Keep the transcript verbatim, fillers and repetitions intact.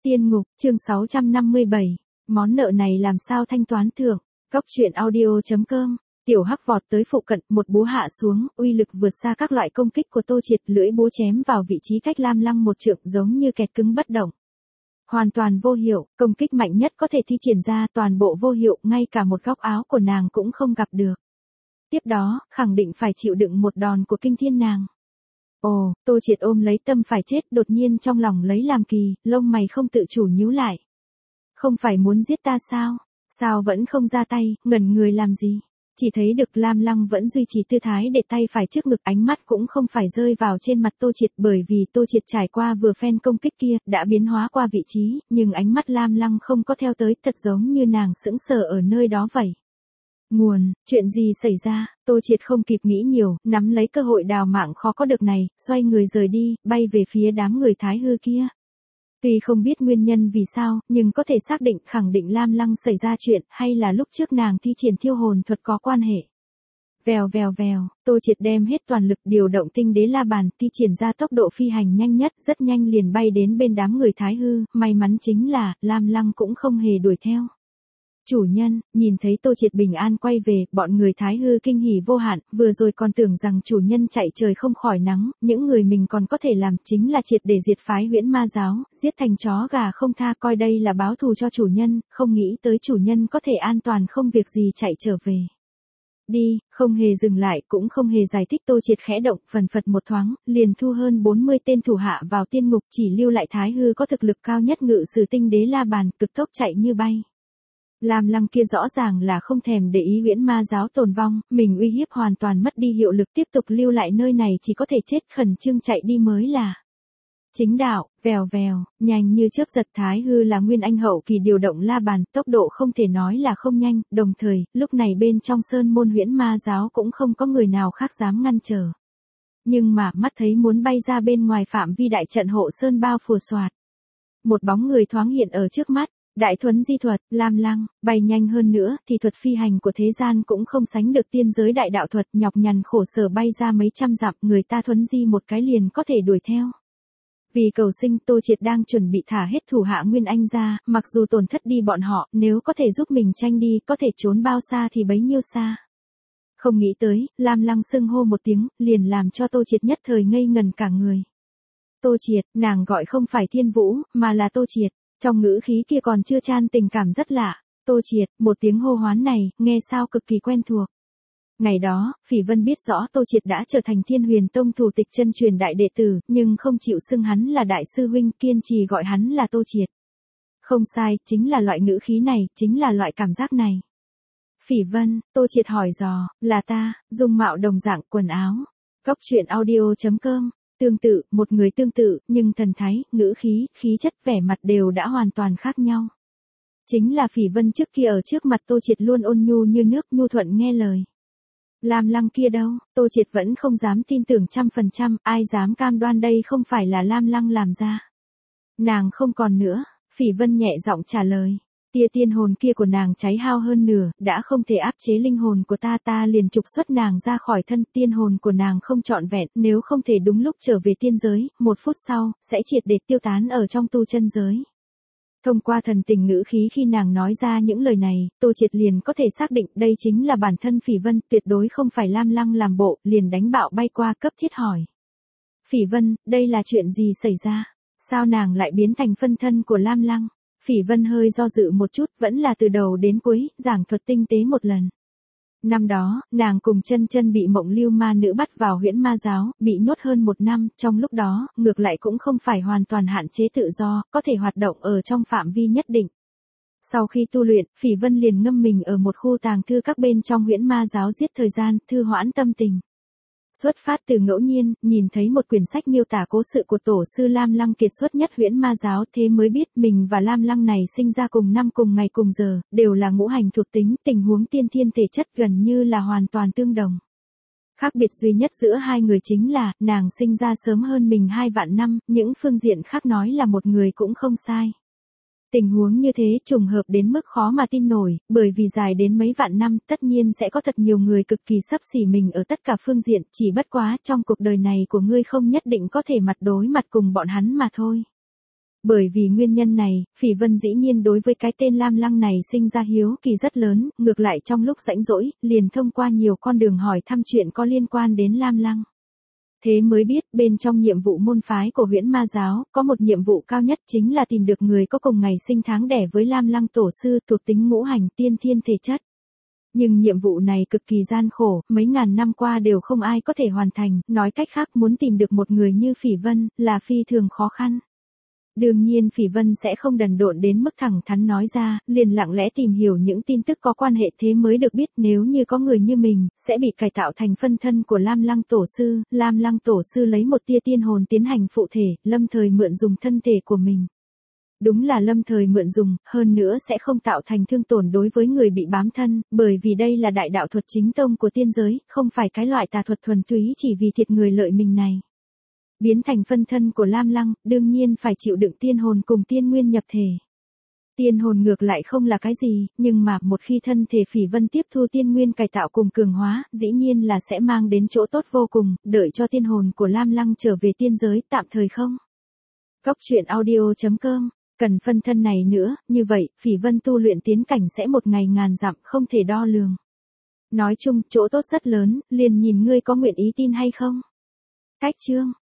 Tiên ngục, chương sáu trăm năm mươi bảy. Món nợ này làm sao thanh toán thưởng. Cốc truyện audio chấm com. Tiểu Hắc vọt tới phụ cận, một búa hạ xuống, uy lực vượt xa các loại công kích của Tô Triệt, lưỡi búa chém vào vị trí cách Lam Lăng một trượng, giống như kẹt cứng bất động. Hoàn toàn vô hiệu, công kích mạnh nhất có thể thi triển ra, toàn bộ vô hiệu, ngay cả một góc áo của nàng cũng không gặp được. Tiếp đó, khẳng định phải chịu đựng một đòn của kinh thiên nàng. Ồ, Tô Triệt ôm lấy tâm phải chết, đột nhiên trong lòng lấy làm kỳ, lông mày không tự chủ nhíu lại. Không phải muốn giết ta sao? Sao vẫn không ra tay, ngẩn người làm gì? Chỉ thấy được Lam Lăng vẫn duy trì tư thái để tay phải trước ngực, ánh mắt cũng không phải rơi vào trên mặt Tô Triệt, bởi vì Tô Triệt trải qua vừa phen công kích kia, đã biến hóa qua vị trí, nhưng ánh mắt Lam Lăng không có theo tới, thật giống như nàng sững sờ ở nơi đó vậy. Nguồn, chuyện gì xảy ra? Tô Triệt không kịp nghĩ nhiều, nắm lấy cơ hội đào mạng khó có được này, xoay người rời đi, bay về phía đám người Thái Hư kia. Tuy không biết nguyên nhân vì sao, nhưng có thể xác định khẳng định Lam Lăng xảy ra chuyện, hay là lúc trước nàng thi triển thiêu hồn thuật có quan hệ. Vèo vèo vèo, Tô Triệt đem hết toàn lực điều động tinh đế la bàn, thi triển ra tốc độ phi hành nhanh nhất, rất nhanh liền bay đến bên đám người Thái Hư, may mắn chính là, Lam Lăng cũng không hề đuổi theo. Chủ nhân, nhìn thấy Tô Triệt bình an quay về, bọn người Thái Hư kinh hỉ vô hạn, vừa rồi còn tưởng rằng chủ nhân chạy trời không khỏi nắng, những người mình còn có thể làm chính là triệt để diệt phái Huyễn Ma giáo, giết thành chó gà không tha, coi đây là báo thù cho chủ nhân, không nghĩ tới chủ nhân có thể an toàn không việc gì chạy trở về. Đi, không hề dừng lại, cũng không hề giải thích. Tô Triệt khẽ động, phần phật một thoáng, liền thu hơn bốn mươi tên thủ hạ vào tiên ngục, chỉ lưu lại Thái Hư có thực lực cao nhất ngự sử tinh đế la bàn, cực tốc chạy như bay. Lam Lăng kia rõ ràng là không thèm để ý Huyễn Ma giáo tồn vong, mình uy hiếp hoàn toàn mất đi hiệu lực, tiếp tục lưu lại nơi này chỉ có thể chết, khẩn trương chạy đi mới là chính đạo. Vèo vèo, nhanh như chớp giật. Thái Hư là nguyên anh hậu kỳ, điều động la bàn, tốc độ không thể nói là không nhanh, đồng thời, lúc này bên trong sơn môn Huyễn Ma giáo cũng không có người nào khác dám ngăn trở. Nhưng mà, mắt thấy muốn bay ra bên ngoài phạm vi đại trận hộ sơn bao phù soạt. Một bóng người thoáng hiện ở trước mắt. Đại thuấn di thuật, Lam Lăng, bay nhanh hơn nữa thì thuật phi hành của thế gian cũng không sánh được tiên giới đại đạo thuật, nhọc nhằn khổ sở bay ra mấy trăm dặm, người ta thuấn di một cái liền có thể đuổi theo. Vì cầu sinh, Tô Triệt đang chuẩn bị thả hết thủ hạ Nguyên Anh ra, mặc dù tổn thất đi bọn họ, nếu có thể giúp mình tranh đi, có thể trốn bao xa thì bấy nhiêu xa. Không nghĩ tới, Lam Lăng xưng hô một tiếng, liền làm cho Tô Triệt nhất thời ngây ngần cả người. Tô Triệt, nàng gọi không phải Thiên Vũ, mà là Tô Triệt. Trong ngữ khí kia còn chưa chan tình cảm rất lạ. Tô Triệt, một tiếng hô hoán này, nghe sao cực kỳ quen thuộc. Ngày đó, Phỉ Vân biết rõ Tô Triệt đã trở thành Thiên Huyền Tông thủ tịch chân truyền đại đệ tử, nhưng không chịu xưng hắn là đại sư huynh, kiên trì gọi hắn là Tô Triệt. Không sai, chính là loại ngữ khí này, chính là loại cảm giác này. Phỉ Vân, Tô Triệt hỏi dò, là ta, dung mạo đồng dạng, quần áo. Cốc truyện audio chấm com. Tương tự, một người tương tự, nhưng thần thái, ngữ khí, khí chất, vẻ mặt đều đã hoàn toàn khác nhau. Chính là Phỉ Vân trước kia ở trước mặt Tô Triệt luôn ôn nhu như nước, nhu thuận nghe lời. Lam Lăng kia đâu, Tô Triệt vẫn không dám tin tưởng trăm phần trăm, ai dám cam đoan đây không phải là Lam Lăng làm ra. Nàng không còn nữa, Phỉ Vân nhẹ giọng trả lời. Tia tiên hồn kia của nàng cháy hao hơn nửa, đã không thể áp chế linh hồn của ta, ta liền trục xuất nàng ra khỏi thân. Tiên hồn của nàng không trọn vẹn, nếu không thể đúng lúc trở về tiên giới, một phút sau, sẽ triệt để tiêu tán ở trong tu chân giới. Thông qua thần tình ngữ khí khi nàng nói ra những lời này, Tô Triệt liền có thể xác định đây chính là bản thân Phỉ Vân, tuyệt đối không phải Lam Lăng làm bộ, liền đánh bạo bay qua, cấp thiết hỏi. Phỉ Vân, đây là chuyện gì xảy ra? Sao nàng lại biến thành phân thân của Lam Lăng? Phỉ Vân hơi do dự một chút, vẫn là từ đầu đến cuối, giảng thuật tinh tế một lần. Năm đó, nàng cùng Chân Chân bị Mộng Lưu ma nữ bắt vào Huyễn Ma giáo, bị nhốt hơn một năm, trong lúc đó, ngược lại cũng không phải hoàn toàn hạn chế tự do, có thể hoạt động ở trong phạm vi nhất định. Sau khi tu luyện, Phỉ Vân liền ngâm mình ở một khu tàng thư các bên trong Huyễn Ma giáo giết thời gian, thư hoãn tâm tình. Xuất phát từ ngẫu nhiên, nhìn thấy một quyển sách miêu tả cố sự của tổ sư Lam Lăng kiệt xuất nhất Huyễn Ma giáo, thế mới biết mình và Lam Lăng này sinh ra cùng năm cùng ngày cùng giờ, đều là ngũ hành thuộc tính, tình huống tiên thiên thể chất gần như là hoàn toàn tương đồng. Khác biệt duy nhất giữa hai người chính là, nàng sinh ra sớm hơn mình hai vạn năm, những phương diện khác nói là một người cũng không sai. Tình huống như thế trùng hợp đến mức khó mà tin nổi, bởi vì dài đến mấy vạn năm, tất nhiên sẽ có thật nhiều người cực kỳ xấp xỉ mình ở tất cả phương diện, chỉ bất quá trong cuộc đời này của ngươi không nhất định có thể mặt đối mặt cùng bọn hắn mà thôi. Bởi vì nguyên nhân này, Phỉ Vân dĩ nhiên đối với cái tên Lam Lăng này sinh ra hiếu kỳ rất lớn, ngược lại trong lúc rảnh rỗi, liền thông qua nhiều con đường hỏi thăm chuyện có liên quan đến Lam Lăng. Thế mới biết, bên trong nhiệm vụ môn phái của Huyễn Ma giáo, có một nhiệm vụ cao nhất chính là tìm được người có cùng ngày sinh tháng đẻ với Lam Lăng tổ sư thuộc tính ngũ hành tiên thiên thể chất. Nhưng nhiệm vụ này cực kỳ gian khổ, mấy ngàn năm qua đều không ai có thể hoàn thành, nói cách khác muốn tìm được một người như Phỉ Vân, là phi thường khó khăn. Đương nhiên Phỉ Vân sẽ không đần độn đến mức thẳng thắn nói ra, liền lặng lẽ tìm hiểu những tin tức có quan hệ thế mới được biết nếu như có người như mình, sẽ bị cải tạo thành phân thân của Lam Lăng tổ sư, Lam Lăng tổ sư lấy một tia tiên hồn tiến hành phụ thể, lâm thời mượn dùng thân thể của mình. Đúng là lâm thời mượn dùng, hơn nữa sẽ không tạo thành thương tổn đối với người bị bám thân, bởi vì đây là đại đạo thuật chính tông của tiên giới, không phải cái loại tà thuật thuần túy chỉ vì thiệt người lợi mình này. Biến thành phân thân của Lam Lăng, đương nhiên phải chịu đựng tiên hồn cùng tiên nguyên nhập thể. Tiên hồn ngược lại không là cái gì, nhưng mà một khi thân thể Phỉ Vân tiếp thu tiên nguyên cải tạo cùng cường hóa, dĩ nhiên là sẽ mang đến chỗ tốt vô cùng, đợi cho tiên hồn của Lam Lăng trở về tiên giới tạm thời không. Góc truyện audio chấm com, cần phân thân này nữa, như vậy, Phỉ Vân tu luyện tiến cảnh sẽ một ngày ngàn dặm không thể đo lường. Nói chung, chỗ tốt rất lớn, liền nhìn ngươi có nguyện ý tin hay không. Cách chương